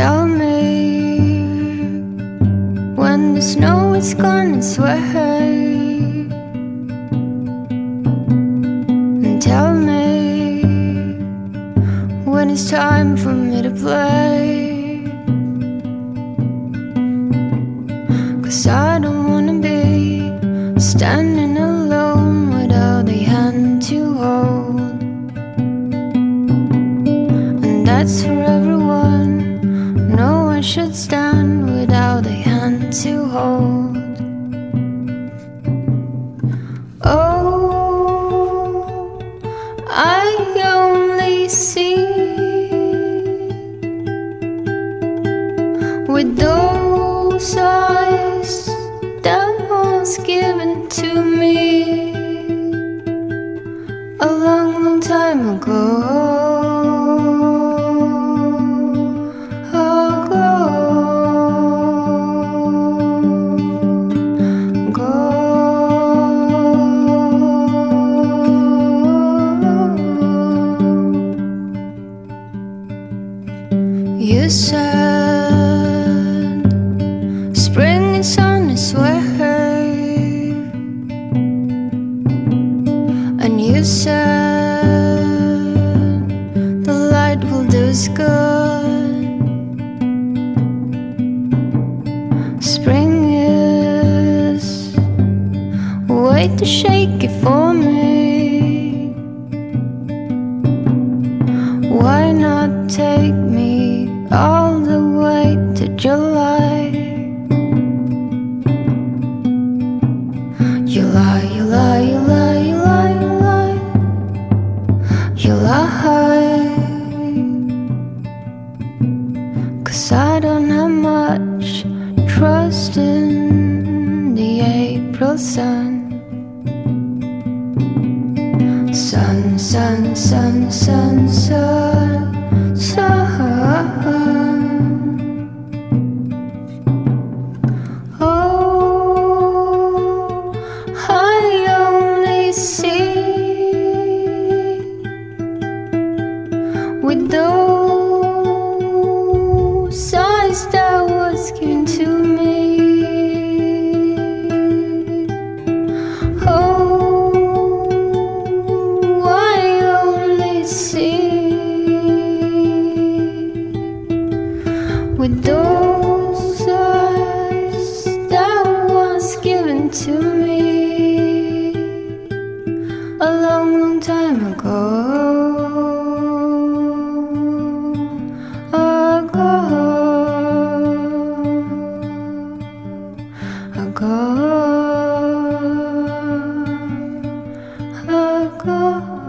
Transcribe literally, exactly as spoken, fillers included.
Tell me when the snow is gone and sway, and tell me when it's time for me to play. 'Cause I don't wanna be standing alone without a hand to hold. And that's for everyone. No one should stand without a hand to hold. Oh, I only see with those eyes that was given to me a long, long time ago. You said spring and sun is way, and you said the light will do us good. Spring is a way to shake it for me. Why not take me all the way to July? You lie, you lie, you lie, you lie, you lie, you lie. 'Cause I don't have much trust in the April sun. Sun, sun, sun, sun, sun, sun. Oh, I only see with those eyes that was given to me. With those eyes that was given to me a long, long time ago. Ago, ago, ago.